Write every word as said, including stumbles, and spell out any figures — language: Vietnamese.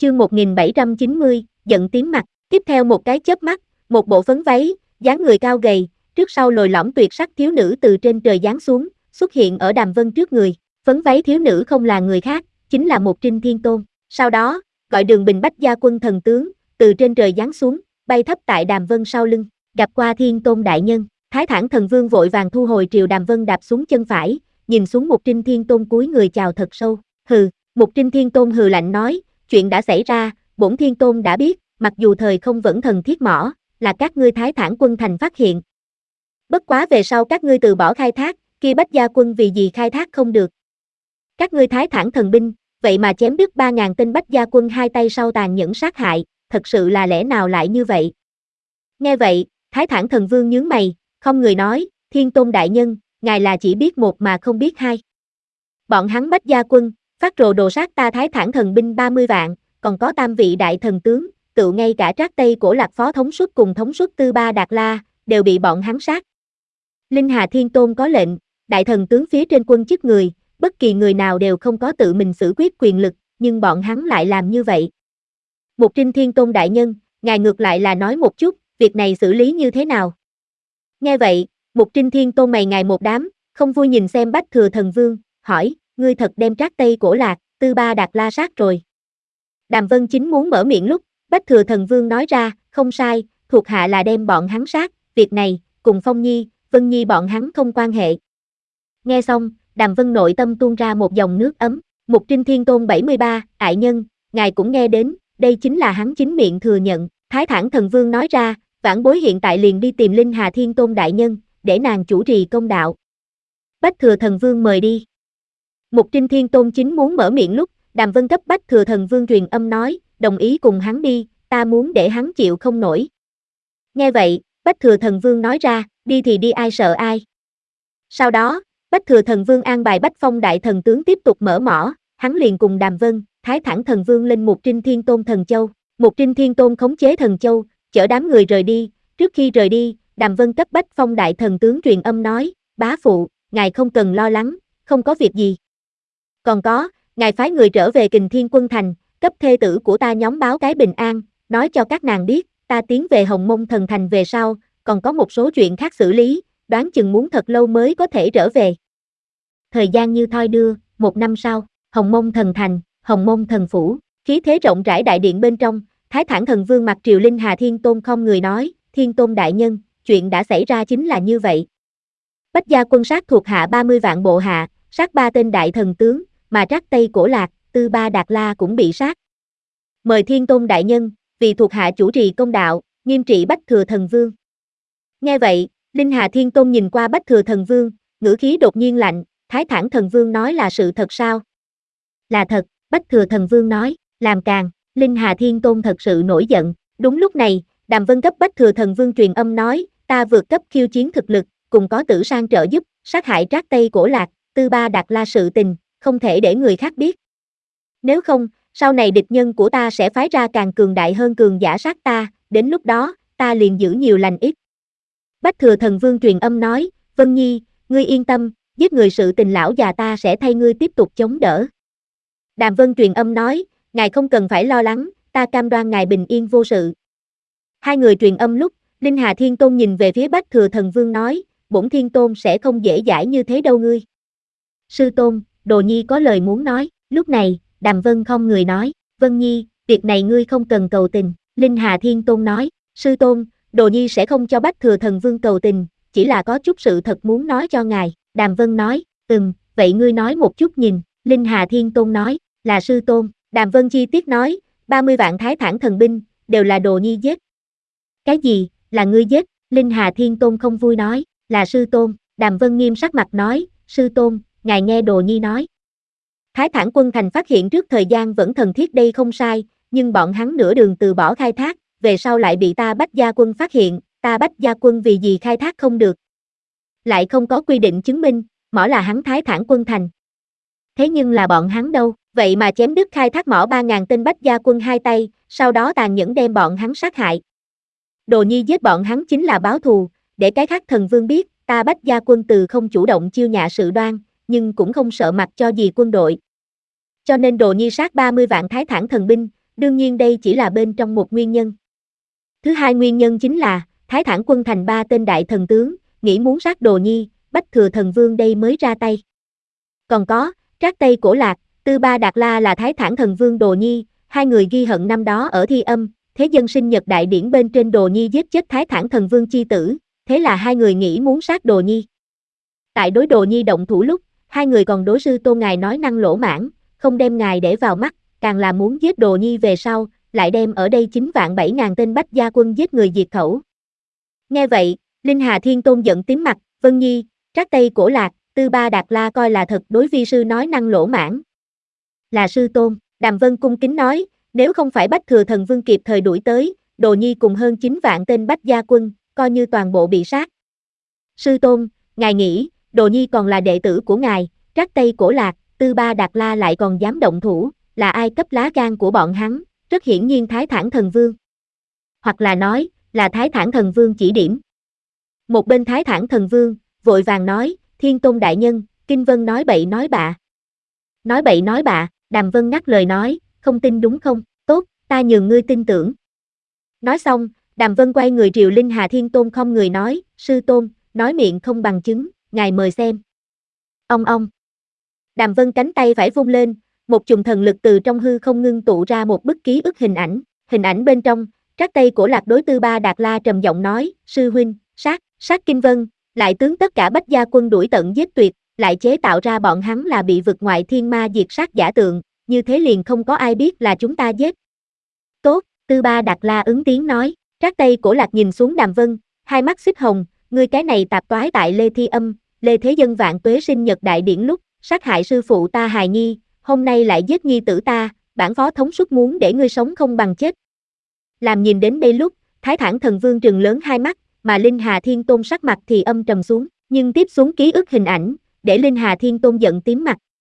Chương một nghìn bảy trăm chín mươi, giận tím mặt. Tiếp theo một cái chớp mắt, một bộ phấn váy, dáng người cao gầy, trước sau lồi lõm tuyệt sắc thiếu nữ từ trên trời giáng xuống, xuất hiện ở Đàm Vân trước người. Phấn váy thiếu nữ không là người khác, chính là Một Trinh Thiên Tôn. Sau đó, gọi Đường Bình Bách Gia Quân thần tướng, từ trên trời giáng xuống, bay thấp tại Đàm Vân sau lưng, gặp qua Thiên Tôn đại nhân. Thái Thản Thần Vương vội vàng thu hồi triều Đàm Vân đạp xuống chân phải, nhìn xuống Một Trinh Thiên Tôn cúi người chào thật sâu. Hừ, Một Trinh Thiên Tôn hừ lạnh nói, chuyện đã xảy ra, bổn Thiên Tôn đã biết, mặc dù thời không vẫn thần thiết mỏ, là các ngươi Thái Thản quân thành phát hiện. Bất quá về sau các ngươi từ bỏ khai thác, kia Bách Gia quân vì gì khai thác không được. Các ngươi Thái Thản thần binh, vậy mà chém đứt ba ngàn tên Bách Gia quân hai tay sau tàn nhẫn sát hại, thật sự là lẽ nào lại như vậy? Nghe vậy, Thái Thản thần vương nhướng mày, không người nói, Thiên Tôn đại nhân, ngài là chỉ biết một mà không biết hai. Bọn hắn Bách Gia quân, phát rồ đồ sát ta Thái Thản thần binh ba mươi vạn, còn có tam vị đại thần tướng, tự ngay cả Trác Tây Cổ Lạc phó thống suất cùng thống suất Tư Ba Đạt La, đều bị bọn hắn sát. Linh Hà Thiên Tôn có lệnh, đại thần tướng phía trên quân chức người, bất kỳ người nào đều không có tự mình xử quyết quyền lực, nhưng bọn hắn lại làm như vậy. Một Trinh Thiên Tôn đại nhân, ngài ngược lại là nói một chút, việc này xử lý như thế nào? Nghe vậy, Một Trinh Thiên Tôn mày ngài một đám, không vui nhìn xem Bách Thừa Thần Vương, hỏi, ngươi thật đem Trác Tây Cổ Lạc, Tư Ba Đạt La sát rồi. Đàm Vân chính muốn mở miệng lúc, Bách Thừa Thần Vương nói ra, không sai, thuộc hạ là đem bọn hắn sát, việc này, cùng Phong Nhi, Vân Nhi bọn hắn không quan hệ. Nghe xong, Đàm Vân nội tâm tuôn ra một dòng nước ấm. Một Trinh Thiên Tôn bảy mươi ba, ải nhân, ngài cũng nghe đến, đây chính là hắn chính miệng thừa nhận. Thái Thản Thần Vương nói ra, vãn bối hiện tại liền đi tìm Linh Hà Thiên Tôn đại nhân, để nàng chủ trì công đạo. Bách Thừa Thần Vương mời đi. Một Trinh Thiên Tôn chính muốn mở miệng lúc, Đàm Vân cấp Bách Thừa Thần Vương truyền âm nói, đồng ý cùng hắn đi, ta muốn để hắn chịu không nổi. Nghe vậy, Bách Thừa Thần Vương nói ra, đi thì đi ai sợ ai. Sau đó, Bách Thừa Thần Vương an bài Bách Phong đại thần tướng tiếp tục mở mỏ, hắn liền cùng Đàm Vân, Thái Thản Thần Vương lên Một Trinh Thiên Tôn Thần Châu. Một Trinh Thiên Tôn khống chế Thần Châu, chở đám người rời đi, trước khi rời đi, Đàm Vân cấp Bách Phong đại thần tướng truyền âm nói, bá phụ, ngài không cần lo lắng, không có việc gì. Còn có, ngài phái người trở về Kình Thiên Quân Thành, cấp thê tử của ta nhóm báo cái bình an, nói cho các nàng biết, ta tiến về Hồng Mông Thần Thành về sau, còn có một số chuyện khác xử lý, đoán chừng muốn thật lâu mới có thể trở về. Thời gian như thoi đưa, một năm sau, Hồng Mông Thần Thành, Hồng Mông Thần Phủ, khí thế rộng rãi đại điện bên trong, Thái Thản Thần Vương mặt Triều Linh Hà Thiên Tôn không người nói, Thiên Tôn đại nhân, chuyện đã xảy ra chính là như vậy. Bách Gia quân sát thuộc hạ ba mươi vạn bộ hạ, sát ba tên đại thần tướng, mà Trác Tây Cổ Lạc, Tư Ba Đạt La cũng bị sát. Mời Thiên Tôn đại nhân, vì thuộc hạ chủ trì công đạo, nghiêm trị Bách Thừa Thần Vương. Nghe vậy, Linh Hà Thiên Tôn nhìn qua Bách Thừa Thần Vương, ngữ khí đột nhiên lạnh, Thái Thản Thần Vương nói là sự thật sao? Là thật, Bách Thừa Thần Vương nói, làm càng, Linh Hà Thiên Tôn thật sự nổi giận. Đúng lúc này, Đàm Vân cấp Bách Thừa Thần Vương truyền âm nói, ta vượt cấp khiêu chiến thực lực, cùng có Tử Sang trợ giúp, sát hại Trác Tây Cổ Lạc, Tư Ba Đạt La sự tình, không thể để người khác biết. Nếu không, sau này địch nhân của ta sẽ phái ra càng cường đại hơn cường giả sát ta, đến lúc đó, ta liền giữ nhiều lành ít. Bách Thừa Thần Vương truyền âm nói, Vân Nhi, ngươi yên tâm, giết người sự tình lão già ta sẽ thay ngươi tiếp tục chống đỡ. Đàm Vân truyền âm nói, ngài không cần phải lo lắng, ta cam đoan ngài bình yên vô sự. Hai người truyền âm lúc, Linh Hà Thiên Tôn nhìn về phía Bách Thừa Thần Vương nói, bổn Thiên Tôn sẽ không dễ dãi như thế đâu ngươi. Sư Tôn, Đồ Nhi có lời muốn nói, lúc này, Đàm Vân không người nói, Vân Nhi, việc này ngươi không cần cầu tình. Linh Hà Thiên Tôn nói, Sư Tôn, Đồ Nhi sẽ không cho Bách Thừa Thần Vương cầu tình, chỉ là có chút sự thật muốn nói cho ngài. Đàm Vân nói, ừm, vậy ngươi nói một chút nhìn. Linh Hà Thiên Tôn nói, là Sư Tôn. Đàm Vân chi tiết nói, ba mươi vạn Thái Thản thần binh, đều là Đồ Nhi giết. Cái gì, là ngươi giết? Linh Hà Thiên Tôn không vui nói, là Sư Tôn. Đàm Vân nghiêm sắc mặt nói, Sư Tôn, ngài nghe Đồ Nhi nói. Thái Thản quân thành phát hiện trước thời gian vẫn thần thiết đây không sai, nhưng bọn hắn nửa đường từ bỏ khai thác, về sau lại bị ta Bách Gia quân phát hiện, ta Bách Gia quân vì gì khai thác không được. Lại không có quy định chứng minh, mỏ là hắn Thái Thản quân thành. Thế nhưng là bọn hắn đâu, vậy mà chém đứt khai thác mỏ ba ngàn tên Bách Gia quân hai tay, sau đó tàn nhẫn đem bọn hắn sát hại. Đồ Nhi giết bọn hắn chính là báo thù, để cái khác thần vương biết, ta Bách Gia quân từ không chủ động chiêu nhạ sự đoan, nhưng cũng không sợ mặt cho gì quân đội. Cho nên Đồ Nhi sát ba mươi vạn Thái Thản thần binh, đương nhiên đây chỉ là bên trong một nguyên nhân. Thứ hai nguyên nhân chính là, Thái Thản quân thành ba tên đại thần tướng, nghĩ muốn sát Đồ Nhi, Bách Thừa Thần Vương đây mới ra tay. Còn có, Trác Tây Cổ Lạc, Tư Ba Đạt La là Thái Thản Thần Vương Đồ Nhi, hai người ghi hận năm đó ở Thi Âm, Thế Dân Sinh Nhật Đại Điển bên trên Đồ Nhi giết chết Thái Thản Thần Vương chi tử, thế là hai người nghĩ muốn sát Đồ Nhi. Tại đối Đồ Nhi động thủ lúc, hai người còn đối sư tôn ngài nói năng lỗ mãng, không đem ngài để vào mắt, càng là muốn giết Đồ Nhi về sau, lại đem ở đây chín vạn bảy ngàn tên Bách gia quân giết người diệt khẩu. Nghe vậy, Linh Hà Thiên Tôn giận tím mặt, Vân Nhi, Trác Tây Cổ Lạc, Tư Ba Đạt La coi là thật đối vi sư nói năng lỗ mãng. Là sư tôn, Đàm Vân cung kính nói, nếu không phải Bách Thừa Thần Vương kịp thời đuổi tới, Đồ Nhi cùng hơn chín vạn tên Bách gia quân, coi như toàn bộ bị sát. Sư tôn, ngài nghĩ, Đồ Nhi còn là đệ tử của ngài, Trác Tây Cổ Lạc, Tư Ba Đạt La lại còn dám động thủ, là ai cấp lá gan của bọn hắn, rất hiển nhiên Thái Thản Thần Vương. Hoặc là nói, là Thái Thản Thần Vương chỉ điểm. Một bên Thái Thản Thần Vương, vội vàng nói, Thiên Tôn đại nhân, Kinh Vân nói bậy nói bạ. Nói bậy nói bạ, Đàm Vân ngắt lời nói, không tin đúng không, tốt, ta nhường ngươi tin tưởng. Nói xong, Đàm Vân quay người triều Linh Hà Thiên Tôn không người nói, sư tôn, nói miệng không bằng chứng, ngài mời xem. Ông ông. Đàm Vân cánh tay phải vung lên, một chùm thần lực từ trong hư không ngưng tụ ra một bức ký ức hình ảnh, hình ảnh bên trong, Trác Tây Cổ Lạc đối Tư Ba Đạt La trầm giọng nói, sư huynh, sát, sát Kinh Vân, lại tướng tất cả Bách gia quân đuổi tận giết tuyệt, lại chế tạo ra bọn hắn là bị vực ngoại thiên ma diệt sát giả tượng, như thế liền không có ai biết là chúng ta giết. Tốt, Tư Ba Đạt La ứng tiếng nói, Trác Tây Cổ Lạc nhìn xuống Đàm Vân, hai mắt xích hồng, ngươi cái này tạp toái tại Lê Thi Âm, Lê Thế Dân vạn tuế sinh nhật đại điển lúc, sát hại sư phụ ta hài nhi, hôm nay lại giết nhi tử ta, bản phó thống suất muốn để ngươi sống không bằng chết. Làm nhìn đến đây lúc, Thái Thản Thần Vương trừng lớn hai mắt, mà Linh Hà Thiên Tôn sắc mặt thì âm trầm xuống, nhưng tiếp xuống ký ức hình ảnh, để Linh Hà Thiên Tôn giận tím mặt,